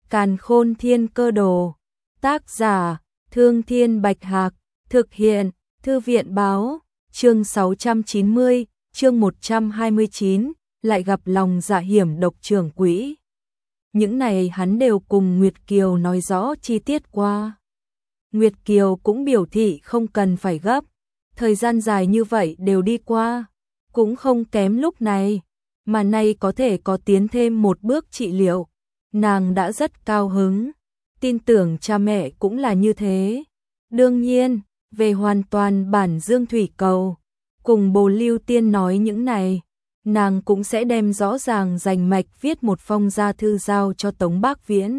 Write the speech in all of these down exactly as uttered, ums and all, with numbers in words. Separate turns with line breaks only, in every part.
Càn Khôn Thiên Cơ Đồ. Tác giả: Thương Thiên Bạch Hạc. Thực hiện: Thư viện báo. Chương sáu trăm chín mươi, chương một trăm hai mươi chín, lại gặp lòng dạ hiểm độc trưởng quỹ. Những này hắn đều cùng Nguyệt Kiều nói rõ chi tiết qua. Nguyệt Kiều cũng biểu thị không cần phải gấp, thời gian dài như vậy đều đi qua, cũng không kém lúc này, mà nay có thể có tiến thêm một bước trị liệu, nàng đã rất cao hứng, tin tưởng cha mẹ cũng là như thế. Đương nhiên, về hoàn toàn bản Dương Thủy Cầu, cùng Bồ Lưu Tiên nói những này, nàng cũng sẽ đem rõ ràng rành mạch viết một phong gia thư giao cho Tống Bác Viễn,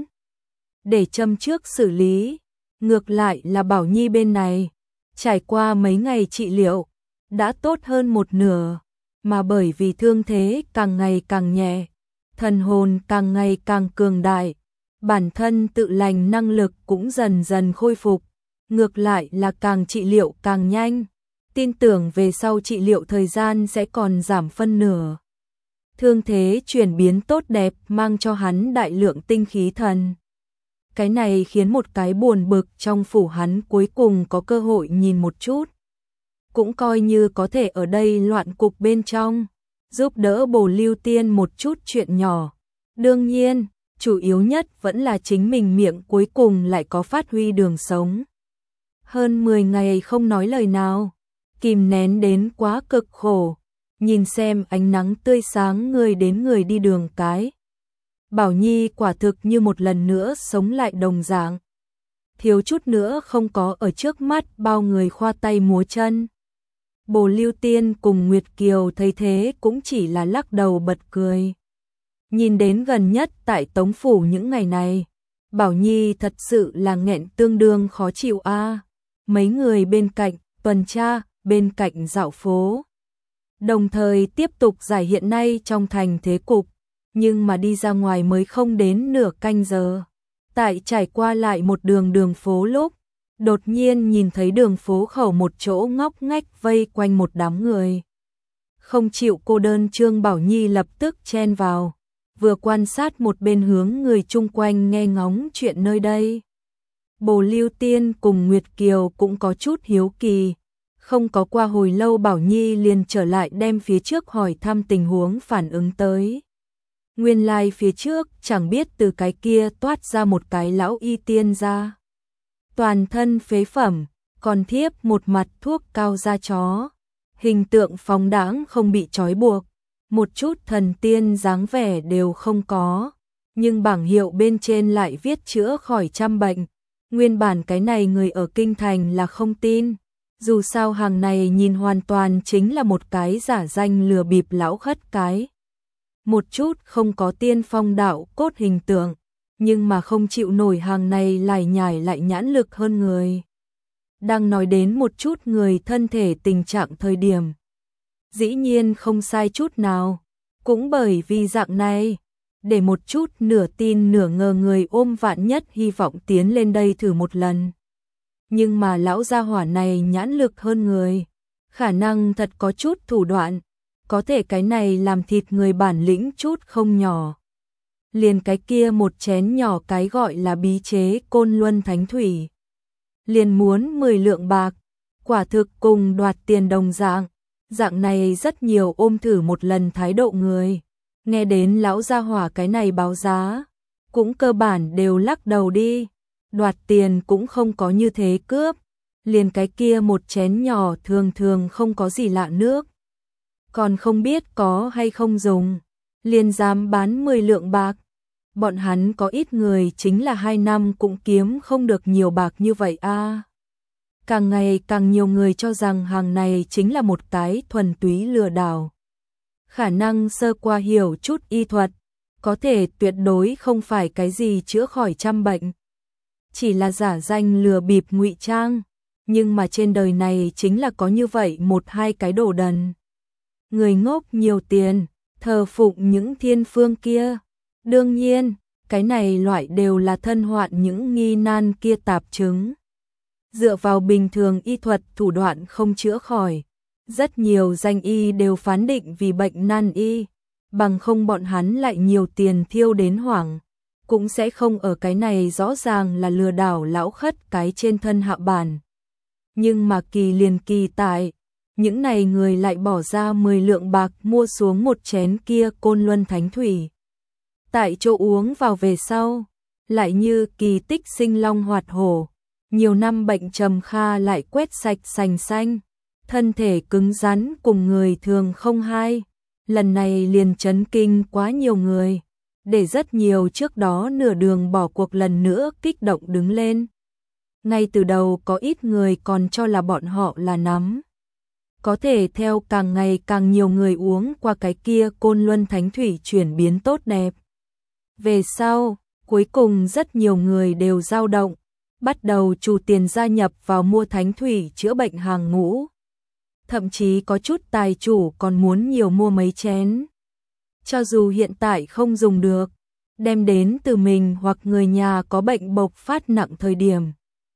để châm trước xử lý. Ngược lại là Bảo Nhi bên này, trải qua mấy ngày trị liệu, đã tốt hơn một nửa, mà bởi vì thương thế càng ngày càng nhẹ, thần hồn càng ngày càng cường đại, bản thân tự lành năng lực cũng dần dần khôi phục, ngược lại là càng trị liệu càng nhanh, tin tưởng về sau trị liệu thời gian sẽ còn giảm phân nửa. Thương thế chuyển biến tốt đẹp mang cho hắn đại lượng tinh khí thần. Cái này khiến một cái buồn bực trong phủ hắn cuối cùng có cơ hội nhìn một chút. Cũng coi như có thể ở đây loạn cục bên trong, giúp đỡ Bồ Lưu Tiên một chút chuyện nhỏ. Đương nhiên, chủ yếu nhất vẫn là chính mình miệng cuối cùng lại có phát huy đường sống. Hơn mười ngày không nói lời nào, kìm nén đến quá cực khổ, nhìn xem ánh nắng tươi sáng người đến người đi đường cái. Bảo Nhi quả thực như một lần nữa sống lại đồng dạng. Thiếu chút nữa không có ở trước mắt bao người khoa tay múa chân. Bồ Lưu Tiên cùng Nguyệt Kiều thấy thế cũng chỉ là lắc đầu bật cười. Nhìn đến gần nhất tại Tống Phủ những ngày này, Bảo Nhi thật sự là nghẹn tương đương khó chịu a. Mấy người bên cạnh tuần tra, bên cạnh dạo phố, đồng thời tiếp tục giải hiện nay trong thành thế cục. Nhưng mà đi ra ngoài mới không đến nửa canh giờ. Tại trải qua lại một đường đường phố lúc, đột nhiên nhìn thấy đường phố khẩu một chỗ ngóc ngách vây quanh một đám người. Không chịu cô đơn Trương Bảo Nhi lập tức chen vào, vừa quan sát một bên hướng người chung quanh nghe ngóng chuyện nơi đây. Bồ Lưu Tiên cùng Nguyệt Kiều cũng có chút hiếu kỳ. Không có qua hồi lâu Bảo Nhi liền trở lại đem phía trước hỏi thăm tình huống phản ứng tới. Nguyên lai like phía trước chẳng biết từ cái kia toát ra một cái lão y tiên ra. Toàn thân phế phẩm, còn thiếp một mặt thuốc cao da chó. Hình tượng phóng đãng không bị trói buộc, một chút thần tiên dáng vẻ đều không có. Nhưng bảng hiệu bên trên lại viết chữa khỏi trăm bệnh. Nguyên bản cái này người ở Kinh Thành là không tin. Dù sao hàng này nhìn hoàn toàn chính là một cái giả danh lừa bịp lão khất cái. Một chút không có tiên phong đạo cốt hình tượng, nhưng mà không chịu nổi hàng này lại nhải lại nhãn lực hơn người. Đang nói đến một chút người thân thể tình trạng thời điểm. Dĩ nhiên không sai chút nào, cũng bởi vì dạng này, để một chút nửa tin nửa ngờ người ôm vạn nhất hy vọng tiến lên đây thử một lần. Nhưng mà lão gia hỏa này nhãn lực hơn người, khả năng thật có chút thủ đoạn. Có thể cái này làm thịt người bản lĩnh chút không nhỏ. Liền cái kia một chén nhỏ cái gọi là bí chế Côn Luân Thánh Thủy. Liền muốn mười lượng bạc, quả thực cùng đoạt tiền đồng dạng. Dạng này rất nhiều ôm thử một lần thái độ người. Nghe đến lão gia hỏa cái này báo giá, cũng cơ bản đều lắc đầu đi. Đoạt tiền cũng không có như thế cướp. Liền cái kia một chén nhỏ thường thường không có gì lạ nước. Còn không biết có hay không dùng, liền dám bán mười lượng bạc. Bọn hắn có ít người chính là hai năm cũng kiếm không được nhiều bạc như vậy a. À. Càng ngày càng nhiều người cho rằng hàng này chính là một cái thuần túy lừa đảo. Khả năng sơ qua hiểu chút y thuật, có thể tuyệt đối không phải cái gì chữa khỏi trăm bệnh. Chỉ là giả danh lừa bịp ngụy trang, nhưng mà trên đời này chính là có như vậy một hai cái đồ đần. Người ngốc nhiều tiền, thờ phụng những thiên phương kia. Đương nhiên, cái này loại đều là thân hoạn những nghi nan kia tạp chứng. Dựa vào bình thường y thuật thủ đoạn không chữa khỏi. Rất nhiều danh y đều phán định vì bệnh nan y. Bằng không bọn hắn lại nhiều tiền thiêu đến hoảng. cũng sẽ không ở cái này rõ ràng là lừa đảo lão khất cái trên thân hạ bản. Nhưng mà kỳ liền kỳ tại, những này người lại bỏ ra mười lượng bạc mua xuống một chén kia Côn Luân Thánh Thủy. Tại chỗ uống vào về sau, lại như kỳ tích sinh long hoạt hổ, nhiều năm bệnh trầm kha lại quét sạch sành xanh, thân thể cứng rắn cùng người thường không hai, lần này liền chấn kinh quá nhiều người, để rất nhiều trước đó nửa đường bỏ cuộc lần nữa kích động đứng lên. Ngay từ đầu có ít người còn cho là bọn họ là nắm. Có thể theo càng ngày càng nhiều người uống qua cái kia Côn Luân Thánh Thủy chuyển biến tốt đẹp. Về sau, cuối cùng rất nhiều người đều dao động, bắt đầu trù tiền gia nhập vào mua Thánh Thủy chữa bệnh hàng ngũ. Thậm chí có chút tài chủ còn muốn nhiều mua mấy chén. Cho dù hiện tại không dùng được, đem đến từ mình hoặc người nhà có bệnh bộc phát nặng thời điểm.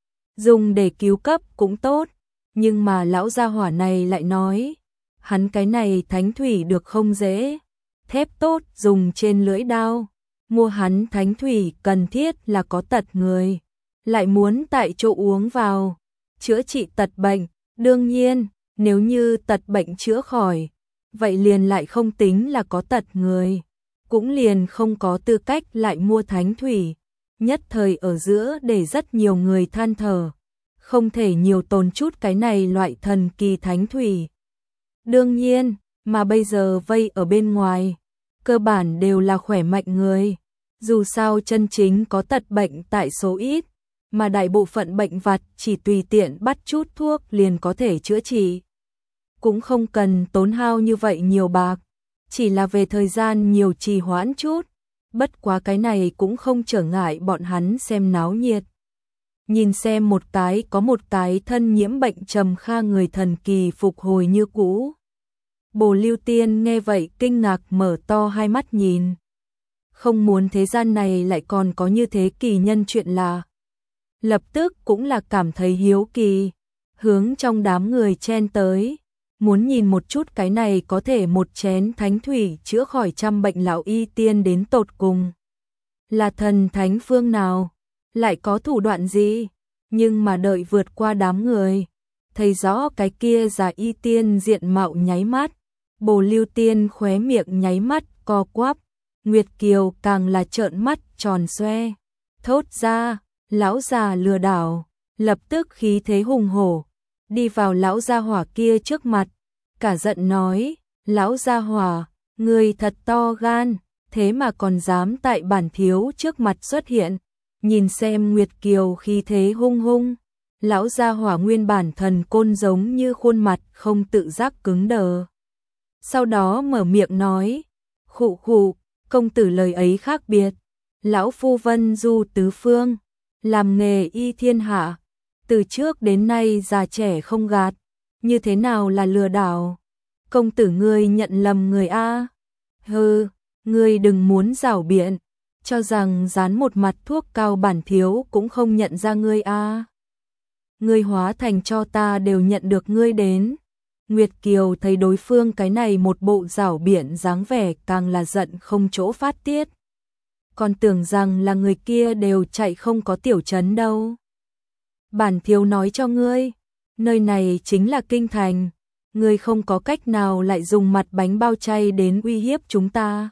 Dùng để cứu cấp cũng tốt, nhưng mà lão gia hỏa này lại nói, hắn cái này Thánh Thủy được không dễ, thép tốt dùng trên lưỡi đao, mua hắn Thánh Thủy cần thiết là có tật người, lại muốn tại chỗ uống vào, chữa trị tật bệnh, đương nhiên, nếu như tật bệnh chữa khỏi, vậy liền lại không tính là có tật người, cũng liền không có tư cách lại mua Thánh Thủy, nhất thời ở giữa để rất nhiều người than thở, không thể nhiều tồn chút cái này loại thần kỳ Thánh Thủy. Đương nhiên, mà bây giờ vây ở bên ngoài, cơ bản đều là khỏe mạnh người, dù sao chân chính có tật bệnh tại số ít, mà đại bộ phận bệnh vặt chỉ tùy tiện bắt chút thuốc liền có thể chữa trị. Cũng không cần tốn hao như vậy nhiều bạc, chỉ là về thời gian nhiều trì hoãn chút, bất quá cái này cũng không trở ngại bọn hắn xem náo nhiệt. Nhìn xem một cái có một cái thân nhiễm bệnh trầm kha người thần kỳ phục hồi như cũ. Bồ Lưu Tiên nghe vậy kinh ngạc mở to hai mắt nhìn. Không muốn thế gian này lại còn có như thế kỳ nhân chuyện là. Lập tức cũng là cảm thấy hiếu kỳ, hướng trong đám người chen tới, muốn nhìn một chút cái này có thể một chén Thánh Thủy chữa khỏi trăm bệnh lão y tiên đến tột cùng. Là thần thánh phương nào? Lại có thủ đoạn gì? Nhưng mà đợi vượt qua đám người, thấy rõ cái kia già y tiên diện mạo nháy mắt, Bồ Lưu Tiên khóe miệng nháy mắt co quắp, Nguyệt Kiều càng là trợn mắt tròn xoe, thốt ra, lão già lừa đảo, lập tức khí thế hùng hổ, đi vào lão gia hỏa kia trước mặt, cả giận nói, lão gia hỏa, người thật to gan, thế mà còn dám tại bản thiếu trước mặt xuất hiện. Nhìn xem Nguyệt Kiều khí thế hung hung, lão gia hỏa nguyên bản thần côn giống như khuôn mặt không tự giác cứng đờ. Sau đó mở miệng nói, khụ khụ, công tử lời ấy khác biệt, lão phu vân du tứ phương, làm nghề y thiên hạ, từ trước đến nay già trẻ không gạt, như thế nào là lừa đảo? Công tử ngươi nhận lầm người a. Hừ, ngươi đừng muốn giảo biện, cho rằng dán một mặt thuốc cao bản thiếu cũng không nhận ra ngươi a. Ngươi hóa thành cho ta đều nhận được ngươi đến. Nguyệt Kiều thấy đối phương cái này một bộ giảo biện dáng vẻ càng là giận không chỗ phát tiết. Còn tưởng rằng là người kia đều chạy không có tiểu trấn đâu. Bản thiếu nói cho ngươi, nơi này chính là kinh thành, ngươi không có cách nào lại dùng mặt bánh bao chay đến uy hiếp chúng ta.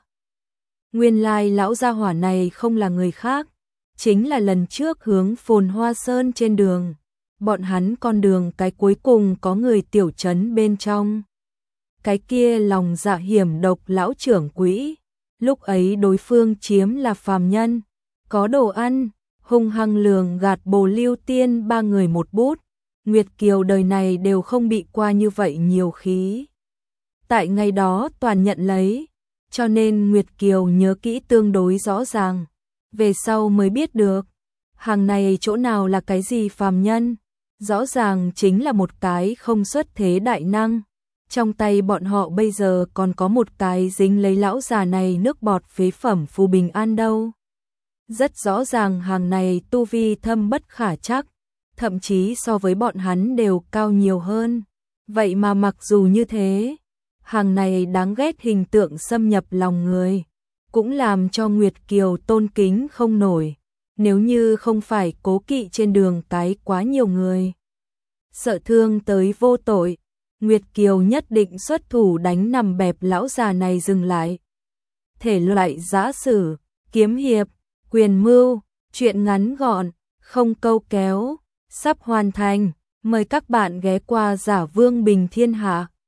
Nguyên lai lão gia hỏa này không là người khác, chính là lần trước hướng Phồn Hoa Sơn trên đường, bọn hắn con đường cái cuối cùng có người tiểu trấn bên trong. Cái kia lòng dạ hiểm độc lão trưởng quỹ, lúc ấy đối phương chiếm là phàm nhân, có đồ ăn, hung hăng lường gạt Bồ Lưu Tiên ba người một bút, Nguyệt Kiều đời này đều không bị qua như vậy nhiều khí. Tại ngày đó toàn nhận lấy, cho nên Nguyệt Kiều nhớ kỹ tương đối rõ ràng, về sau mới biết được, hàng này chỗ nào là cái gì phàm nhân, rõ ràng chính là một cái không xuất thế đại năng. Trong tay bọn họ bây giờ còn có một cái dính lấy lão già này nước bọt phế phẩm phù bình an đâu. Rất rõ ràng hàng này tu vi thâm bất khả trắc, thậm chí so với bọn hắn đều cao nhiều hơn. Vậy mà mặc dù như thế, hàng này đáng ghét hình tượng xâm nhập lòng người, cũng làm cho Nguyệt Kiều tôn kính không nổi, nếu như không phải Cố Kỵ trên đường cái quá nhiều người. Sợ thương tới vô tội, Nguyệt Kiều nhất định xuất thủ đánh nằm bẹp lão già này dừng lại. Thể loại giã sử, kiếm hiệp, quyền mưu, truyện ngắn gọn, không câu kéo, sắp hoàn thành. Mời các bạn ghé qua Giả Vương Bình Thiên Hạ.